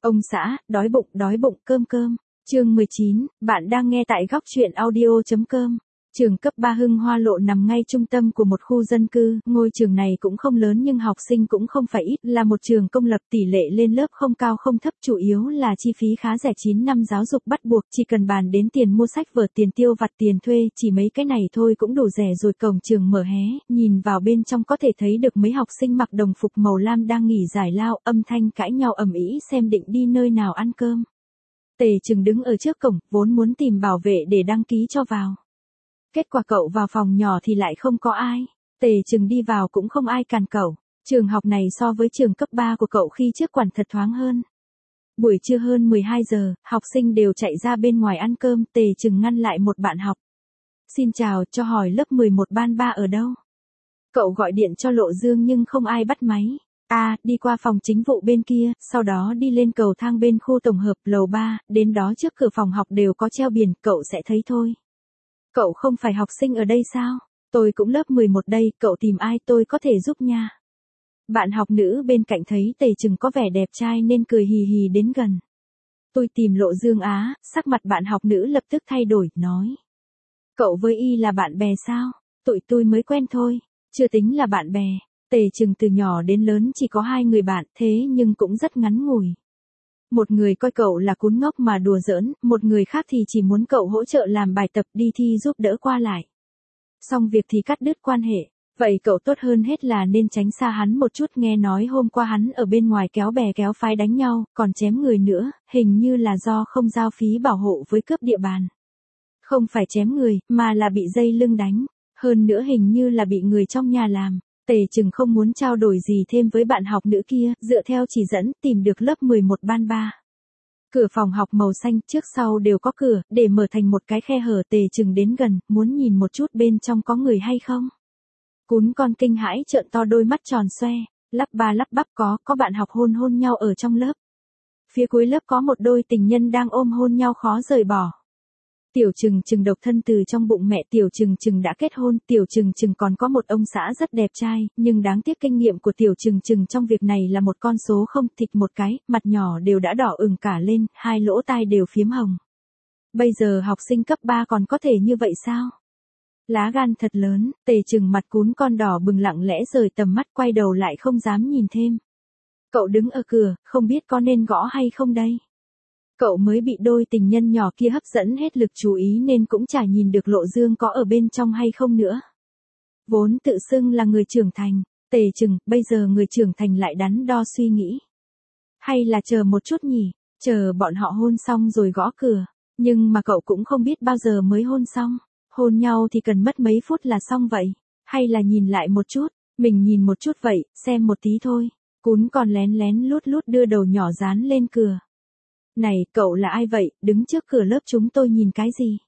Ông xã, đói bụng, cơm. Chương 19, bạn đang nghe tại góc truyện audio.com. Trường cấp 3 Hưng Hoa Lộ nằm ngay trung tâm của một khu dân cư, ngôi trường này cũng không lớn nhưng học sinh cũng không phải ít, là một trường công lập, tỷ lệ lên lớp không cao không thấp, chủ yếu là chi phí khá rẻ. 9 năm giáo dục bắt buộc, chỉ cần bàn đến tiền mua sách vở, tiền tiêu vặt, tiền thuê, chỉ mấy cái này thôi cũng đủ rẻ rồi. Cổng trường mở hé, nhìn vào bên trong có thể thấy được mấy học sinh mặc đồng phục màu lam đang nghỉ giải lao, âm thanh cãi nhau ầm ĩ xem định đi nơi nào ăn cơm. Tề Trừng đứng ở trước cổng, vốn muốn tìm bảo vệ để đăng ký cho vào. Kết quả cậu vào phòng nhỏ thì lại không có ai. Tề Trừng đi vào cũng không ai cản cậu. Trường học này so với trường cấp 3 của cậu khi trước quản thật thoáng hơn. Buổi trưa hơn 12 giờ, học sinh đều chạy ra bên ngoài ăn cơm. Tề Trừng ngăn lại một bạn học. Xin chào, cho hỏi lớp 11 ban 3 ở đâu? Cậu gọi điện cho Lộ Dương nhưng không ai bắt máy. Đi qua phòng chính vụ bên kia, sau đó đi lên cầu thang bên khu tổng hợp lầu 3, đến đó trước cửa phòng học đều có treo biển, cậu sẽ thấy thôi. Cậu không phải học sinh ở đây sao? Tôi cũng lớp 11 đây, cậu tìm ai tôi có thể giúp nha. Bạn học nữ bên cạnh thấy Tề Trừng có vẻ đẹp trai nên cười hì hì đến gần. Tôi tìm Lộ Dương á, sắc mặt bạn học nữ lập tức thay đổi, nói. Cậu với y là bạn bè sao? Tụi tôi mới quen thôi, chưa tính là bạn bè. Tề Trừng từ nhỏ đến lớn chỉ có 2 người bạn, thế nhưng cũng rất ngắn ngủi. Một người coi cậu là cún ngốc mà đùa giỡn, một người khác thì chỉ muốn cậu hỗ trợ làm bài tập, đi thi giúp đỡ qua lại. Xong việc thì cắt đứt quan hệ, vậy cậu tốt hơn hết là nên tránh xa hắn một chút. Nghe nói hôm qua hắn ở bên ngoài kéo bè kéo phái đánh nhau, còn chém người nữa, hình như là do không giao phí bảo hộ với cướp địa bàn. Không phải chém người, mà là bị dây lưng đánh, hơn nữa hình như là bị người trong nhà làm. Tề Trừng không muốn trao đổi gì thêm với bạn học nữ kia, dựa theo chỉ dẫn, tìm được lớp 11 ban 3. Cửa phòng học màu xanh, trước sau đều có cửa, để mở thành một cái khe hở. Tề Trừng đến gần, muốn nhìn một chút bên trong có người hay không. Cún con kinh hãi trợn to đôi mắt tròn xoe, lắp ba lắp bắp có bạn học hôn nhau ở trong lớp. Phía cuối lớp có một đôi tình nhân đang ôm hôn nhau khó rời bỏ. Tiểu Trừng độc thân từ trong bụng mẹ. Tiểu Trừng đã kết hôn. Tiểu Trừng còn có một ông xã rất đẹp trai, nhưng đáng tiếc kinh nghiệm của Tiểu Trừng trong việc này là một con số không. Thịt một cái, mặt nhỏ đều đã đỏ ửng cả lên, hai lỗ tai đều phiếm hồng. Bây giờ học sinh cấp 3 còn có thể như vậy sao? Lá gan thật lớn. Tề Trừng mặt cún con đỏ bừng lặng lẽ rời tầm mắt, quay đầu lại không dám nhìn thêm. Cậu đứng ở cửa, không biết có nên gõ hay không đây? Cậu mới bị đôi tình nhân nhỏ kia hấp dẫn hết lực chú ý nên cũng chả nhìn được Lộ Dương có ở bên trong hay không nữa. Vốn tự xưng là người trưởng thành, Tề Trừng, bây giờ người trưởng thành lại đắn đo suy nghĩ. Hay là chờ một chút nhỉ, chờ bọn họ hôn xong rồi gõ cửa, nhưng mà cậu cũng không biết bao giờ mới hôn xong. Hôn nhau thì cần mất mấy phút là xong vậy, hay là nhìn lại một chút, mình nhìn một chút vậy, xem một tí thôi. Cún còn lén lút đưa đầu nhỏ dán lên cửa. Này, cậu là ai vậy, đứng trước cửa lớp chúng tôi nhìn cái gì?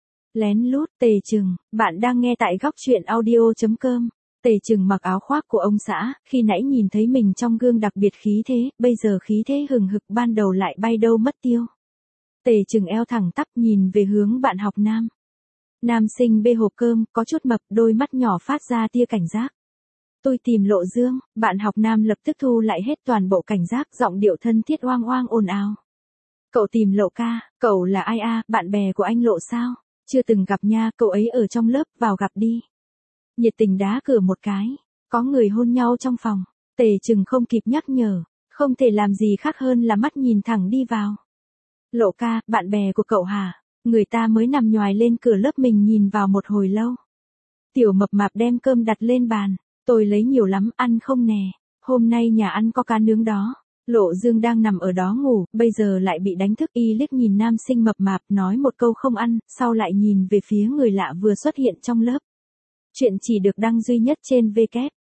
Lén lút. Tề Trừng, bạn đang nghe tại góc truyện audio.com. Tề Trừng mặc áo khoác của ông xã, khi nãy nhìn thấy mình trong gương đặc biệt khí thế, bây giờ khí thế hừng hực, ban đầu lại bay đâu mất tiêu. Tề Trừng eo thẳng tắp nhìn về hướng bạn học nam. Nam sinh bê hộp cơm, có chút mập, đôi mắt nhỏ phát ra tia cảnh giác. Tôi tìm Lộ Dương. Bạn học nam lập tức thu lại hết toàn bộ cảnh giác, giọng điệu thân thiết oang oang ồn ào. Cậu tìm Lộ ca, cậu là ai a? Bạn bè của anh Lộ sao? Chưa từng gặp nha, cậu ấy ở trong lớp, vào gặp đi. Nhiệt tình đá cửa một cái, có người hôn nhau trong phòng. Tề Trừng không kịp nhắc nhở, không thể làm gì khác hơn là mắt nhìn thẳng đi vào. Lộ ca, bạn bè của cậu hả? Người ta mới nằm nhoài lên cửa lớp, mình nhìn vào một hồi lâu. Tiểu mập mạp đem cơm đặt lên bàn, tôi lấy nhiều lắm, ăn không nè? Hôm nay nhà ăn có cá nướng đó. Lộ Dương đang nằm ở đó ngủ, bây giờ lại bị đánh thức, y liếc nhìn nam sinh mập mạp, nói một câu không ăn, sau lại nhìn về phía người lạ vừa xuất hiện trong lớp. Chuyện chỉ được đăng duy nhất trên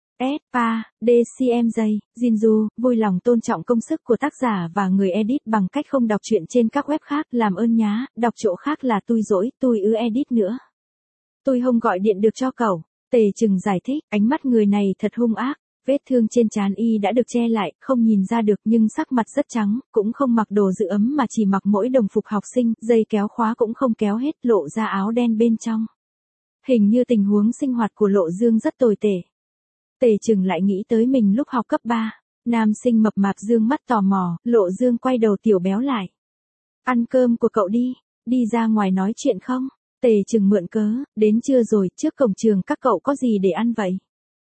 WSPA.DCMJ, Jinju, vui lòng tôn trọng công sức của tác giả và người edit bằng cách không đọc truyện trên các web khác, làm ơn nhá, đọc chỗ khác là tui dỗi, tui edit nữa. Tôi không gọi điện được cho cậu. Tề Trừng giải thích, ánh mắt người này thật hung ác. Vết thương trên trán y đã được che lại, không nhìn ra được, nhưng sắc mặt rất trắng, cũng không mặc đồ giữ ấm mà chỉ mặc mỗi đồng phục học sinh, dây kéo khóa cũng không kéo hết, lộ ra áo đen bên trong. Hình như tình huống sinh hoạt của Lộ Dương rất tồi tệ. Tề Trừng lại nghĩ tới mình lúc học cấp 3. Nam sinh mập mạp dương mắt tò mò, Lộ Dương quay đầu tiểu béo lại. Ăn cơm của cậu đi, đi ra ngoài nói chuyện không? Tề Trừng mượn cớ, đến trưa rồi, trước cổng trường các cậu có gì để ăn vậy?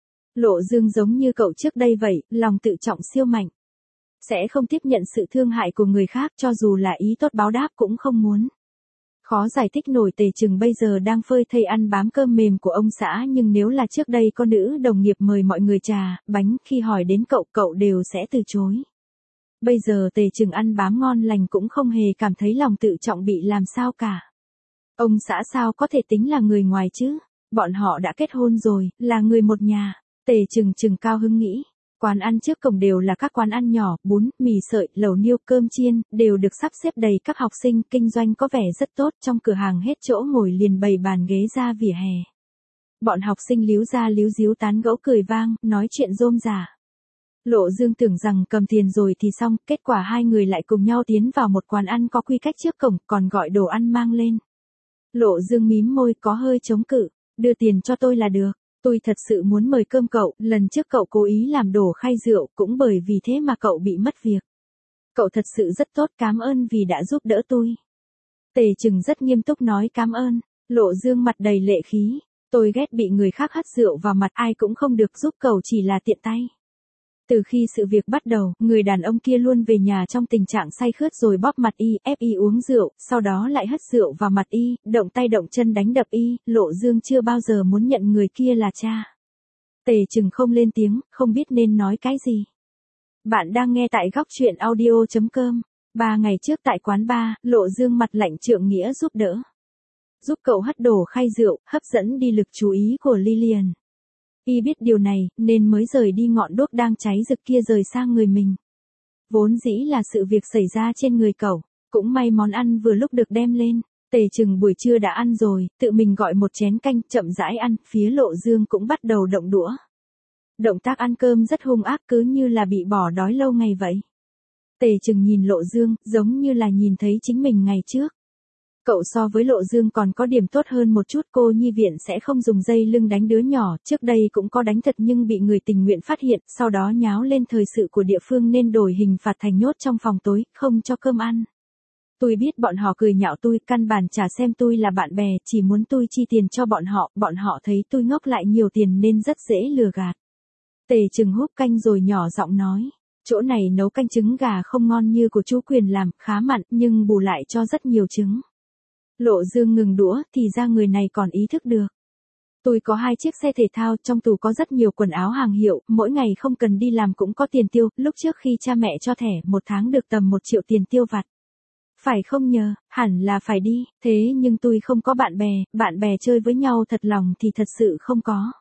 Lộ Dương giống như cậu trước đây vậy, lòng tự trọng siêu mạnh. Sẽ không tiếp nhận sự thương hại của người khác cho dù là ý tốt báo đáp cũng không muốn. Khó giải thích nổi Tề Trừng bây giờ đang phơi thây ăn bám cơm mềm của ông xã, nhưng nếu là trước đây có nữ đồng nghiệp mời mọi người trà, bánh, khi hỏi đến cậu, cậu đều sẽ từ chối. Bây giờ Tề Trừng ăn bám ngon lành cũng không hề cảm thấy lòng tự trọng bị làm sao cả. Ông xã sao có thể tính là người ngoài chứ? Bọn họ đã kết hôn rồi, là người một nhà. Tề Trừng cao hứng nghĩ. Quán ăn trước cổng đều là các quán ăn nhỏ, bún, mì sợi, lẩu niêu, cơm chiên, đều được sắp xếp đầy các học sinh, kinh doanh có vẻ rất tốt, trong cửa hàng hết chỗ ngồi liền bày bàn ghế ra vỉa hè. Bọn học sinh líu ra líu díu tán gẫu cười vang, nói chuyện rôm rả. Lộ Dương tưởng rằng cầm tiền rồi thì xong, kết quả hai người lại cùng nhau tiến vào một quán ăn có quy cách trước cổng, còn gọi đồ ăn mang lên. Lộ Dương mím môi có hơi chống cự, đưa tiền cho tôi là được. Tôi thật sự muốn mời cơm cậu, lần trước cậu cố ý làm đổ khay rượu, cũng bởi vì thế mà cậu bị mất việc. Cậu thật sự rất tốt, cảm ơn vì đã giúp đỡ tôi. Tề Trừng rất nghiêm túc nói cảm ơn. Lộ Dương mặt đầy lệ khí. Tôi ghét bị người khác hất rượu vào mặt, ai cũng không được giúp cậu, chỉ là tiện tay. Từ khi sự việc bắt đầu, người đàn ông kia luôn về nhà trong tình trạng say khướt rồi bóp mặt y, ép y uống rượu, sau đó lại hất rượu vào mặt y, động tay động chân đánh đập y. Lộ Dương chưa bao giờ muốn nhận người kia là cha. Tề Trừng không lên tiếng, không biết nên nói cái gì. Bạn đang nghe tại góc truyện audio.com. 3 ngày trước tại quán bar, Lộ Dương mặt lạnh trượng nghĩa giúp đỡ. Giúp cậu hất đổ khay rượu, hấp dẫn đi lực chú ý của Lillian. Y biết điều này, nên mới rời đi ngọn đuốc đang cháy rực kia rời sang người mình. Vốn dĩ là sự việc xảy ra trên người cậu, cũng may món ăn vừa lúc được đem lên. Tề Trừng buổi trưa đã ăn rồi, tự mình gọi một chén canh, chậm rãi ăn, phía Lộ Dương cũng bắt đầu động đũa. Động tác ăn cơm rất hung ác, cứ như là bị bỏ đói lâu ngày vậy. Tề Trừng nhìn Lộ Dương, giống như là nhìn thấy chính mình ngày trước. Cậu so với Lộ Dương còn có điểm tốt hơn một chút, cô nhi viện sẽ không dùng dây lưng đánh đứa nhỏ, trước đây cũng có đánh thật nhưng bị người tình nguyện phát hiện, sau đó nháo lên thời sự của địa phương nên đổi hình phạt thành nhốt trong phòng tối, không cho cơm ăn. Tôi biết bọn họ cười nhạo tôi, căn bản chả xem tôi là bạn bè, chỉ muốn tôi chi tiền cho bọn họ thấy tôi ngốc lại nhiều tiền nên rất dễ lừa gạt. Tề Trừng húp canh rồi nhỏ giọng nói, chỗ này nấu canh trứng gà không ngon như của chú Quyền làm, khá mặn nhưng bù lại cho rất nhiều trứng. Lộ Dương ngừng đũa, thì ra người này còn ý thức được. Tôi có 2 chiếc xe thể thao, trong tủ có rất nhiều quần áo hàng hiệu, mỗi ngày không cần đi làm cũng có tiền tiêu, lúc trước khi cha mẹ cho thẻ, 1 tháng được tầm 1 triệu tiền tiêu vặt. Phải không nhờ, hẳn là phải đi, thế nhưng tôi không có bạn bè chơi với nhau thật lòng thì thật sự không có.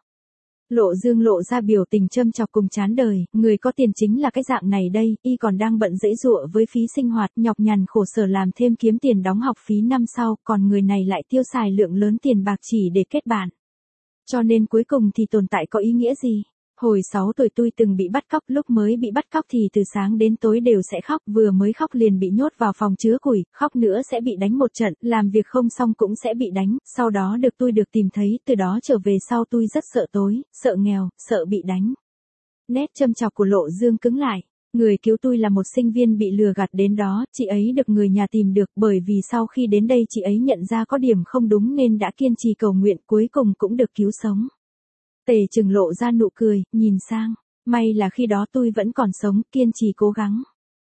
Lộ Dương lộ ra biểu tình châm chọc cùng chán đời, người có tiền chính là cái dạng này đây, y còn đang bận giãy giụa với phí sinh hoạt, nhọc nhằn khổ sở làm thêm kiếm tiền đóng học phí năm sau, còn người này lại tiêu xài lượng lớn tiền bạc chỉ để kết bạn. Cho nên cuối cùng thì tồn tại có ý nghĩa gì? Hồi 6 tuổi tôi từng bị bắt cóc, lúc mới bị bắt cóc thì từ sáng đến tối đều sẽ khóc, vừa mới khóc liền bị nhốt vào phòng chứa củi, khóc nữa sẽ bị đánh một trận, làm việc không xong cũng sẽ bị đánh, sau đó tôi được tìm thấy, từ đó trở về sau tôi rất sợ tối, sợ nghèo, sợ bị đánh. Nét châm chọc của Lộ Dương cứng lại. Người cứu tôi là một sinh viên bị lừa gạt đến đó, chị ấy được người nhà tìm được, bởi vì sau khi đến đây chị ấy nhận ra có điểm không đúng nên đã kiên trì cầu nguyện, cuối cùng cũng được cứu sống. Tề Trừng lộ ra nụ cười, nhìn sang, may là khi đó tôi vẫn còn sống, kiên trì cố gắng.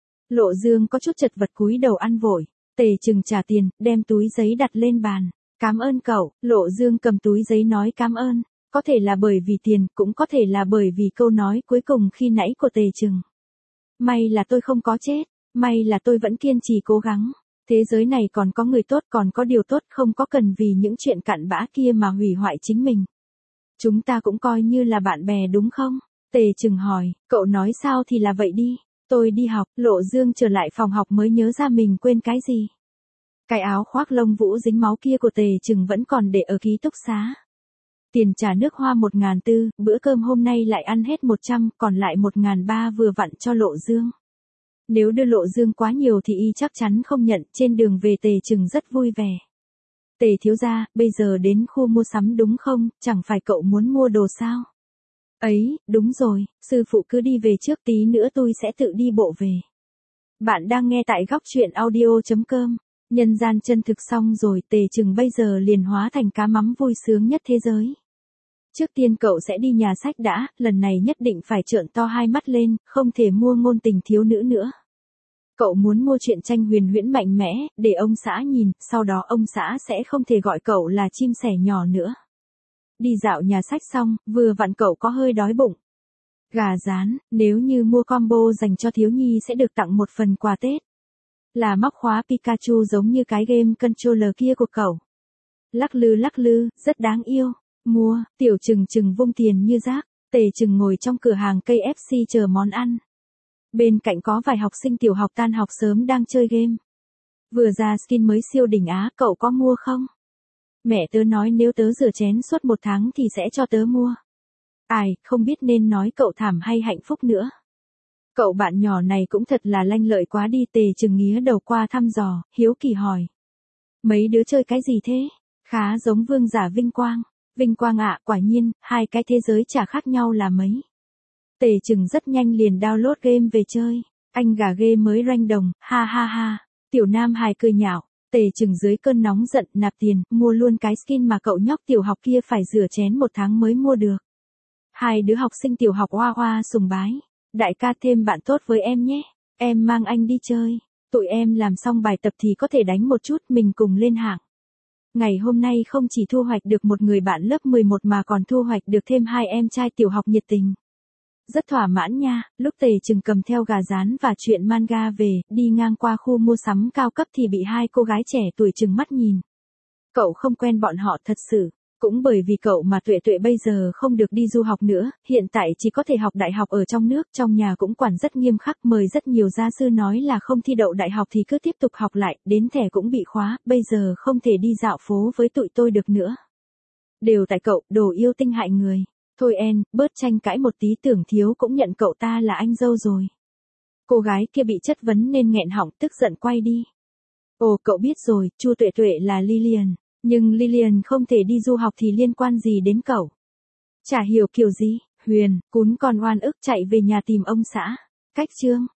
Lộ Dương có chút chật vật cúi đầu ăn vội, Tề Trừng trả tiền, đem túi giấy đặt lên bàn. Cảm ơn cậu. Lộ Dương cầm túi giấy nói cảm ơn, có thể là bởi vì tiền, cũng có thể là bởi vì câu nói cuối cùng khi nãy của Tề Trừng. May là tôi không có chết, may là tôi vẫn kiên trì cố gắng. Thế giới này còn có người tốt, còn có điều tốt, không có cần vì những chuyện cặn bã kia mà hủy hoại chính mình. Chúng ta cũng coi như là bạn bè đúng không? Tề Trừng hỏi, cậu nói sao thì là vậy đi. Tôi đi học. Lộ Dương trở lại phòng học mới nhớ ra mình quên cái gì. Cái áo khoác lông vũ dính máu kia của Tề Trừng vẫn còn để ở ký túc xá. Tiền trả nước hoa 1.400, bữa cơm hôm nay lại ăn hết 100, còn lại 1.300 vừa vặn cho Lộ Dương. Nếu đưa Lộ Dương quá nhiều thì y chắc chắn không nhận, trên đường về Tề Trừng rất vui vẻ. Tề thiếu gia, bây giờ đến khu mua sắm đúng không, chẳng phải cậu muốn mua đồ sao? Ấy, đúng rồi, sư phụ cứ đi về trước, tí nữa tôi sẽ tự đi bộ về. Bạn đang nghe tại góc truyện audio.com. Nhân gian chân thực xong rồi, Tề Trừng bây giờ liền hóa thành cá mắm vui sướng nhất thế giới. Trước tiên cậu sẽ đi nhà sách đã, lần này nhất định phải trợn to hai mắt lên, không thể mua ngôn tình thiếu nữ nữa. Cậu muốn mua truyện tranh huyền huyễn mạnh mẽ, để ông xã nhìn, sau đó ông xã sẽ không thể gọi cậu là chim sẻ nhỏ nữa. Đi dạo nhà sách xong, vừa vặn cậu có hơi đói bụng. Gà rán, nếu như mua combo dành cho thiếu nhi sẽ được tặng một phần quà Tết. Là móc khóa Pikachu giống như cái game controller kia của cậu. Lắc lư, rất đáng yêu. Mua, Tiểu Trừng vung tiền như rác. Tề Trừng ngồi trong cửa hàng KFC chờ món ăn. Bên cạnh có vài học sinh tiểu học tan học sớm đang chơi game. Vừa ra skin mới siêu đỉnh Á, cậu có mua không? Mẹ tớ nói nếu tớ rửa chén suốt 1 tháng thì sẽ cho tớ mua. Ai, không biết nên nói cậu thảm hay hạnh phúc nữa. Cậu bạn nhỏ này cũng thật là lanh lợi quá đi. Tề Trừng nghía đầu qua thăm dò, hiếu kỳ hỏi. Mấy đứa chơi cái gì thế? Khá giống vương giả Vinh Quang. Vinh Quang ạ, quả nhiên, hai cái thế giới chả khác nhau là mấy. Tề Trừng rất nhanh liền download game về chơi. Anh gà ghê mới rank đồng, ha ha ha. Tiểu Nam hài cười nhạo. Tề Trừng dưới cơn nóng giận nạp tiền, mua luôn cái skin mà cậu nhóc tiểu học kia phải rửa chén 1 tháng mới mua được. Hai đứa học sinh tiểu học oa oa sùng bái. Đại ca thêm bạn tốt với em nhé. Em mang anh đi chơi. Tụi em làm xong bài tập thì có thể đánh một chút, mình cùng lên hạng. Ngày hôm nay không chỉ thu hoạch được một người bạn lớp 11 mà còn thu hoạch được thêm 2 em trai tiểu học nhiệt tình. Rất thỏa mãn nha. Lúc Tề Trừng cầm theo gà rán và truyện manga về, đi ngang qua khu mua sắm cao cấp thì bị 2 cô gái trẻ tuổi trừng mắt nhìn. Cậu không quen bọn họ thật sự. Cũng bởi vì cậu mà Tuệ Tuệ bây giờ không được đi du học nữa, hiện tại chỉ có thể học đại học ở trong nước, trong nhà cũng quản rất nghiêm khắc, mời rất nhiều gia sư nói là không thi đậu đại học thì cứ tiếp tục học lại, đến thẻ cũng bị khóa, bây giờ không thể đi dạo phố với tụi tôi được nữa. Đều tại cậu, đồ yêu tinh hại người. Thôi En, bớt tranh cãi một tí, tưởng thiếu cũng nhận cậu ta là anh dâu rồi. Cô gái kia bị chất vấn nên nghẹn họng, tức giận quay đi. Ồ, cậu biết rồi, Chu Tuệ Tuệ là Lillian. Nhưng Lillian không thể đi du học thì liên quan gì đến cậu? Chả hiểu kiểu gì, Huyền, cún con oan ức chạy về nhà tìm ông xã. Cách chương.